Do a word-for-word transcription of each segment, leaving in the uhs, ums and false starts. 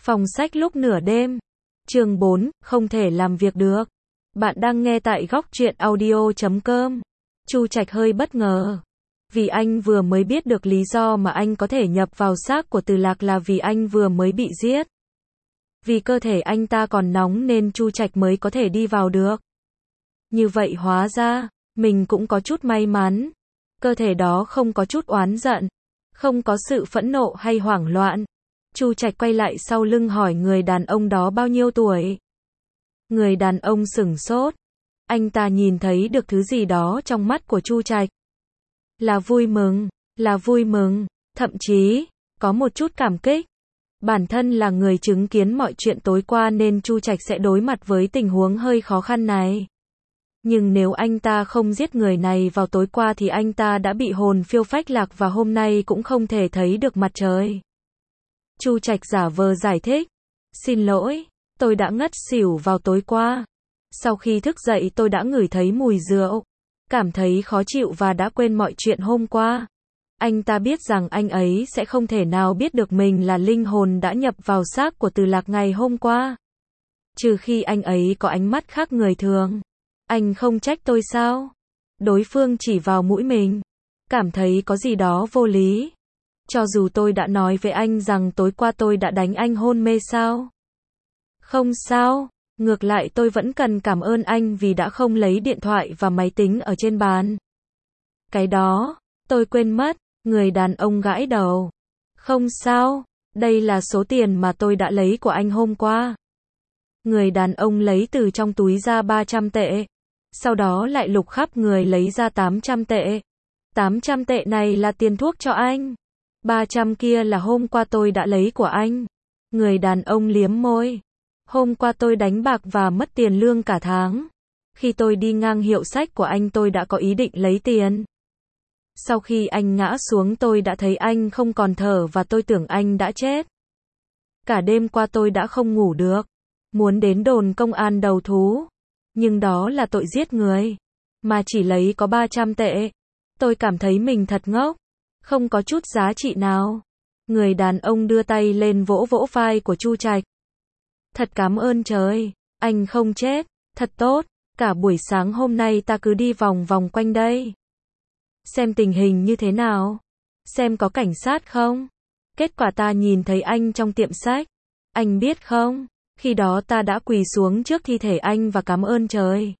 Phòng sách lúc nửa đêm. Chương bốn, không thể làm việc được. Bạn đang nghe tại góc truyện audio chấm com. Chu Trạch hơi bất ngờ. Vì anh vừa mới biết được lý do mà anh có thể nhập vào xác của Từ Lạc là vì anh vừa mới bị giết. Vì cơ thể anh ta còn nóng nên Chu Trạch mới có thể đi vào được. Như vậy hóa ra, mình cũng có chút may mắn. Cơ thể đó không có chút oán giận, không có sự phẫn nộ hay hoảng loạn. Chu Trạch quay lại sau lưng hỏi người đàn ông đó bao nhiêu tuổi. Người đàn ông sửng sốt. Anh ta nhìn thấy được thứ gì đó trong mắt của Chu Trạch. Là vui mừng, là vui mừng, thậm chí, có một chút cảm kích. Bản thân là người chứng kiến mọi chuyện tối qua nên Chu Trạch sẽ đối mặt với tình huống hơi khó khăn này. Nhưng nếu anh ta không giết người này vào tối qua thì anh ta đã bị hồn phiêu phách lạc và hôm nay cũng không thể thấy được mặt trời. Chu Trạch giả vờ giải thích. Xin lỗi, tôi đã ngất xỉu vào tối qua. Sau khi thức dậy tôi đã ngửi thấy mùi rượu. Cảm thấy khó chịu và đã quên mọi chuyện hôm qua. Anh ta biết rằng anh ấy sẽ không thể nào biết được mình là linh hồn đã nhập vào xác của Từ Lạc ngày hôm qua. Trừ khi anh ấy có ánh mắt khác người thường. Anh không trách tôi sao? Đối phương chỉ vào mũi mình. Cảm thấy có gì đó vô lý. Cho dù tôi đã nói với anh rằng tối qua tôi đã đánh anh hôn mê sao? Không sao, ngược lại tôi vẫn cần cảm ơn anh vì đã không lấy điện thoại và máy tính ở trên bàn. Cái đó, tôi quên mất, người đàn ông gãi đầu. Không sao, đây là số tiền mà tôi đã lấy của anh hôm qua. Người đàn ông lấy từ trong túi ra ba trăm tệ. Sau đó lại lục khắp người lấy ra tám trăm tệ. tám trăm tệ này là tiền thuốc cho anh. ba trăm kia là hôm qua tôi đã lấy của anh. Người đàn ông liếm môi. Hôm qua tôi đánh bạc và mất tiền lương cả tháng. Khi tôi đi ngang hiệu sách của anh tôi đã có ý định lấy tiền. Sau khi anh ngã xuống tôi đã thấy anh không còn thở và tôi tưởng anh đã chết. Cả đêm qua tôi đã không ngủ được. Muốn đến đồn công an đầu thú. Nhưng đó là tội giết người. Mà chỉ lấy có ba trăm tệ. Tôi cảm thấy mình thật ngốc. Không có chút giá trị nào. Người đàn ông đưa tay lên vỗ vỗ vai của Chu Trạch. Thật cảm ơn trời. Anh không chết. Thật tốt. Cả buổi sáng hôm nay ta cứ đi vòng vòng quanh đây. Xem tình hình như thế nào. Xem có cảnh sát không. Kết quả ta nhìn thấy anh trong tiệm sách. Anh biết không? Khi đó ta đã quỳ xuống trước thi thể anh và cảm ơn trời.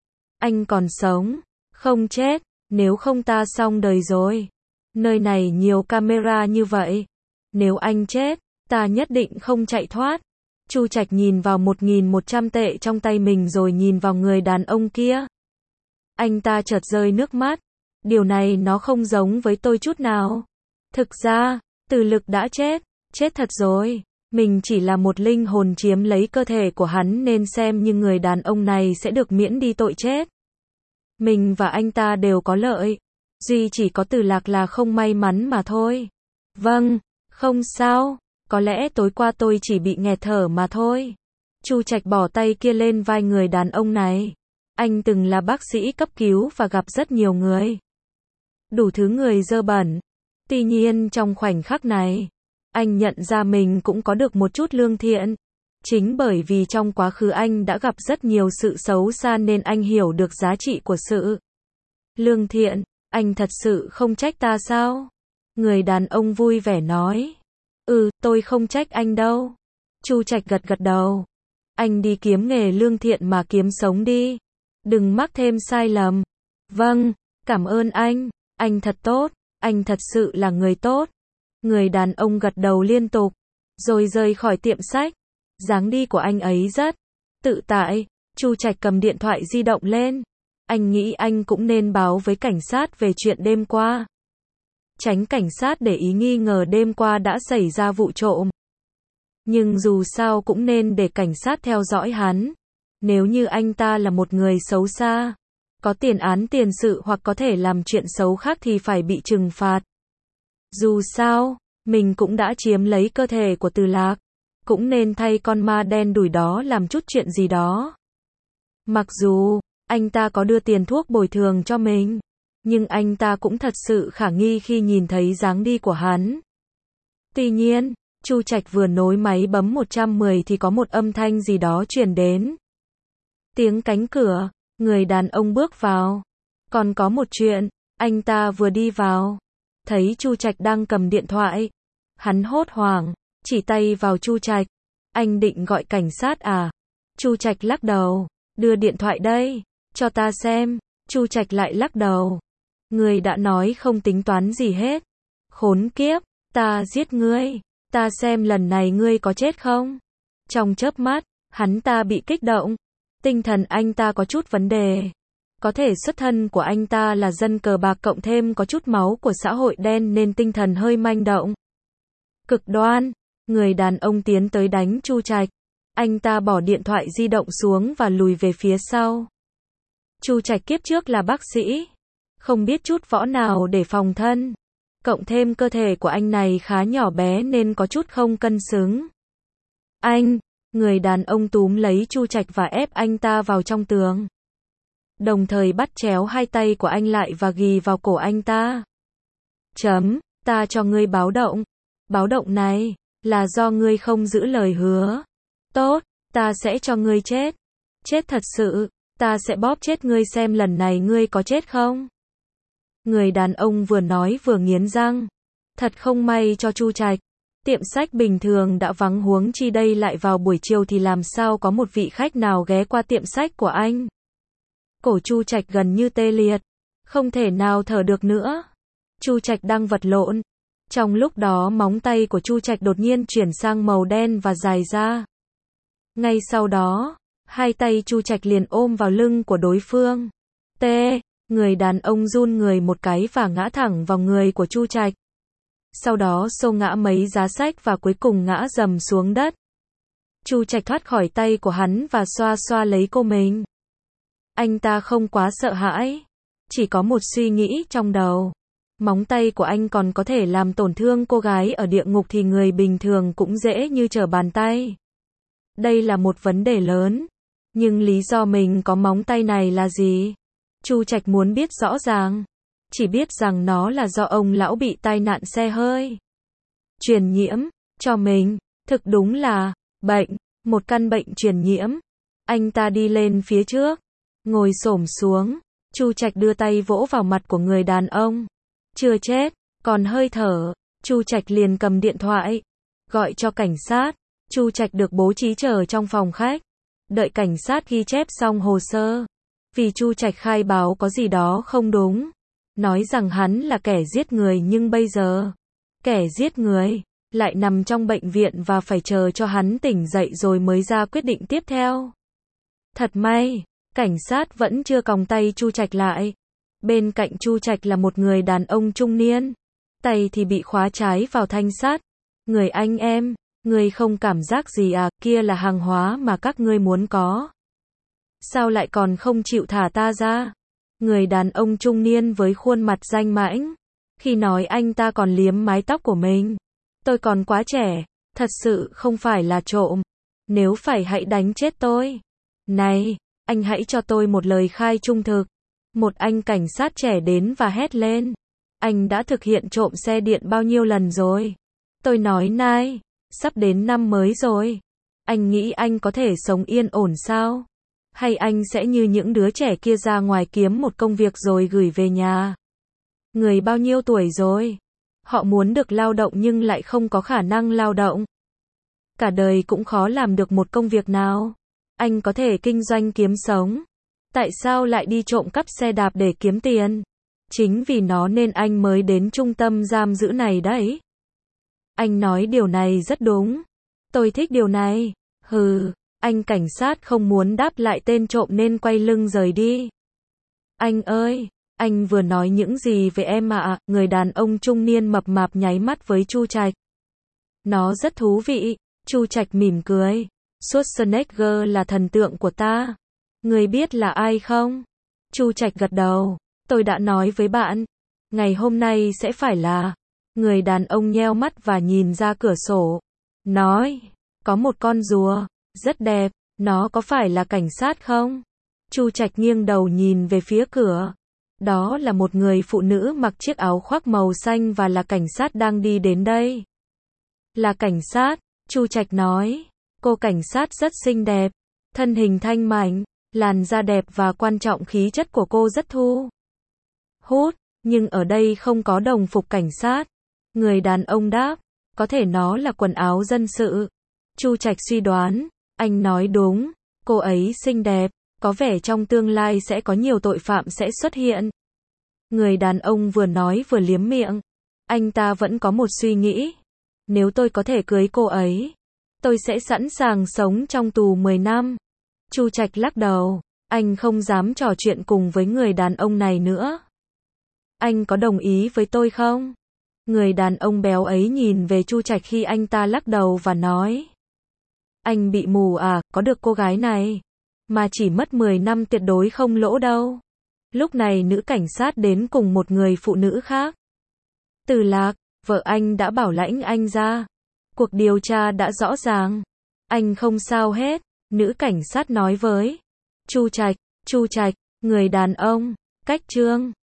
Anh còn sống. Không chết. Nếu không ta xong đời rồi. Nơi này nhiều camera như vậy. Nếu anh chết, ta nhất định không chạy thoát. Chu Trạch nhìn vào một nghìn một trăm tệ trong tay mình rồi nhìn vào người đàn ông kia. Anh ta chợt rơi nước mắt. Điều này nó không giống với tôi chút nào. Thực ra, Từ Lực đã chết. Chết thật rồi. Mình chỉ là một linh hồn chiếm lấy cơ thể của hắn nên xem như người đàn ông này sẽ được miễn đi tội chết. Mình và anh ta đều có lợi. Duy chỉ có Từ Lạc là không may mắn mà thôi. Vâng, không sao. Có lẽ tối qua tôi chỉ bị nghẹt thở mà thôi. Chu Trạch bỏ tay kia lên vai người đàn ông này. Anh từng là bác sĩ cấp cứu và gặp rất nhiều người. Đủ thứ người dơ bẩn. Tuy nhiên trong khoảnh khắc này, anh nhận ra mình cũng có được một chút lương thiện. Chính bởi vì trong quá khứ anh đã gặp rất nhiều sự xấu xa nên anh hiểu được giá trị của sự lương thiện. Anh thật sự không trách ta sao? Người đàn ông vui vẻ nói. Ừ, tôi không trách anh đâu. Chu Trạch gật gật đầu. Anh đi kiếm nghề lương thiện mà kiếm sống đi. Đừng mắc thêm sai lầm. Vâng, cảm ơn anh. Anh thật tốt. Anh thật sự là người tốt. Người đàn ông gật đầu liên tục. Rồi rời khỏi tiệm sách. Dáng đi của anh ấy rất tự tại. Chu Trạch cầm điện thoại di động lên. Anh nghĩ anh cũng nên báo với cảnh sát về chuyện đêm qua. Tránh cảnh sát để ý nghi ngờ đêm qua đã xảy ra vụ trộm. Nhưng dù sao cũng nên để cảnh sát theo dõi hắn. Nếu như anh ta là một người xấu xa, có tiền án tiền sự hoặc có thể làm chuyện xấu khác thì phải bị trừng phạt. Dù sao, mình cũng đã chiếm lấy cơ thể của Từ Lạc. Cũng nên thay con ma đen đủi đó làm chút chuyện gì đó. Mặc dù anh ta có đưa tiền thuốc bồi thường cho mình, nhưng anh ta cũng thật sự khả nghi khi nhìn thấy dáng đi của hắn. Tuy nhiên, Chu Trạch vừa nối máy bấm một trăm mười thì có một âm thanh gì đó truyền đến. Tiếng cánh cửa, người đàn ông bước vào. Còn có một chuyện, anh ta vừa đi vào, thấy Chu Trạch đang cầm điện thoại. Hắn hốt hoảng, chỉ tay vào Chu Trạch. Anh định gọi cảnh sát à? Chu Trạch lắc đầu, đưa điện thoại đây, cho ta xem. Chu Trạch lại lắc đầu. Người đã nói không tính toán gì hết. Khốn kiếp, ta giết ngươi, ta xem lần này ngươi có chết không? Trong chớp mắt, hắn ta bị kích động. Tinh thần anh ta có chút vấn đề. Có thể xuất thân của anh ta là dân cờ bạc cộng thêm có chút máu của xã hội đen nên tinh thần hơi manh động. Cực đoan, người đàn ông tiến tới đánh Chu Trạch. Anh ta bỏ điện thoại di động xuống và lùi về phía sau. Chu Trạch kiếp trước là bác sĩ, không biết chút võ nào để phòng thân. Cộng thêm cơ thể của anh này khá nhỏ bé nên có chút không cân xứng. Anh, người đàn ông túm lấy Chu Trạch và ép anh ta vào trong tường. Đồng thời bắt chéo hai tay của anh lại và ghì vào cổ anh ta. Chấm, ta cho ngươi báo động. Báo động này, là do ngươi không giữ lời hứa. Tốt, ta sẽ cho ngươi chết. Chết thật sự, ta sẽ bóp chết ngươi xem lần này ngươi có chết không. Người đàn ông vừa nói vừa nghiến răng. Thật không may cho Chu Trạch. Tiệm sách bình thường đã vắng huống chi đây lại vào buổi chiều thì làm sao có một vị khách nào ghé qua tiệm sách của anh. Cổ Chu Trạch gần như tê liệt, không thể nào thở được nữa. Chu Trạch đang vật lộn. Trong lúc đó móng tay của Chu Trạch đột nhiên chuyển sang màu đen và dài ra. Ngay sau đó, hai tay Chu Trạch liền ôm vào lưng của đối phương. T, người đàn ông run người một cái và ngã thẳng vào người của Chu Trạch. Sau đó xô ngã mấy giá sách và cuối cùng ngã dầm xuống đất. Chu Trạch thoát khỏi tay của hắn và xoa xoa lấy cô mình. Anh ta không quá sợ hãi, chỉ có một suy nghĩ trong đầu. Móng tay của anh còn có thể làm tổn thương cô gái ở địa ngục thì người bình thường cũng dễ như trở bàn tay. Đây là một vấn đề lớn. Nhưng lý do mình có móng tay này là gì? Chu Trạch muốn biết rõ ràng. Chỉ biết rằng nó là do ông lão bị tai nạn xe hơi truyền nhiễm cho mình. Thực đúng là bệnh, một căn bệnh truyền nhiễm. Anh ta đi lên phía trước, ngồi xổm xuống. Chu Trạch đưa tay vỗ vào mặt của người đàn ông. Chưa chết, còn hơi thở. Chu Trạch liền cầm điện thoại, gọi cho cảnh sát. Chu Trạch được bố trí chờ trong phòng khách, đợi cảnh sát ghi chép xong hồ sơ. Vì Chu Trạch khai báo có gì đó không đúng, nói rằng hắn là kẻ giết người nhưng bây giờ, kẻ giết người lại nằm trong bệnh viện và phải chờ cho hắn tỉnh dậy rồi mới ra quyết định tiếp theo. Thật may, cảnh sát vẫn chưa còng tay Chu Trạch lại. Bên cạnh Chu Trạch là một người đàn ông trung niên, tay thì bị khóa trái vào thanh sắt. Người anh em, người không cảm giác gì à, kia là hàng hóa mà các ngươi muốn có. Sao lại còn không chịu thả ta ra? Người đàn ông trung niên với khuôn mặt danh mãnh. Khi nói anh ta còn liếm mái tóc của mình. Tôi còn quá trẻ, thật sự không phải là trộm. Nếu phải hãy đánh chết tôi. Này, anh hãy cho tôi một lời khai trung thực. Một anh cảnh sát trẻ đến và hét lên. Anh đã thực hiện trộm xe điện bao nhiêu lần rồi? Tôi nói này, sắp đến năm mới rồi. Anh nghĩ anh có thể sống yên ổn sao? Hay anh sẽ như những đứa trẻ kia ra ngoài kiếm một công việc rồi gửi về nhà? Người bao nhiêu tuổi rồi? Họ muốn được lao động nhưng lại không có khả năng lao động. Cả đời cũng khó làm được một công việc nào. Anh có thể kinh doanh kiếm sống. Tại sao lại đi trộm cắp xe đạp để kiếm tiền? Chính vì nó nên anh mới đến trung tâm giam giữ này đấy. Anh nói điều này rất đúng. Tôi thích điều này. Hừ, anh cảnh sát không muốn đáp lại tên trộm nên quay lưng rời đi. Anh ơi, anh vừa nói những gì về em ạ? Người đàn ông trung niên mập mạp nháy mắt với Chu Trạch. Nó rất thú vị. Chu Trạch mỉm cười. Schwarzenegger là thần tượng của ta. Người biết là ai không? Chu Trạch gật đầu. Tôi đã nói với bạn, ngày hôm nay sẽ phải là. Người đàn ông nheo mắt và nhìn ra cửa sổ. Nói, có một con rùa, rất đẹp, nó có phải là cảnh sát không? Chu Trạch nghiêng đầu nhìn về phía cửa. Đó là một người phụ nữ mặc chiếc áo khoác màu xanh và là cảnh sát đang đi đến đây. Là cảnh sát, Chu Trạch nói. Cô cảnh sát rất xinh đẹp, thân hình thanh mảnh, làn da đẹp và quan trọng khí chất của cô rất thu hút, nhưng ở đây không có đồng phục cảnh sát. Người đàn ông đáp, có thể nó là quần áo dân sự. Chu Trạch suy đoán, anh nói đúng, cô ấy xinh đẹp, có vẻ trong tương lai sẽ có nhiều tội phạm sẽ xuất hiện. Người đàn ông vừa nói vừa liếm miệng. Anh ta vẫn có một suy nghĩ. Nếu tôi có thể cưới cô ấy, tôi sẽ sẵn sàng sống trong tù mười năm. Chu Trạch lắc đầu, anh không dám trò chuyện cùng với người đàn ông này nữa. Anh có đồng ý với tôi không? Người đàn ông béo ấy nhìn về Chu Trạch khi anh ta lắc đầu và nói. Anh bị mù à, có được cô gái này, mà chỉ mất mười năm tuyệt đối không lỗ đâu. Lúc này nữ cảnh sát đến cùng một người phụ nữ khác. Từ Lạc, vợ anh đã bảo lãnh anh ra. Cuộc điều tra đã rõ ràng. Anh không sao hết, nữ cảnh sát nói với Chu Trạch. Chu Trạch, người đàn ông, cách Trương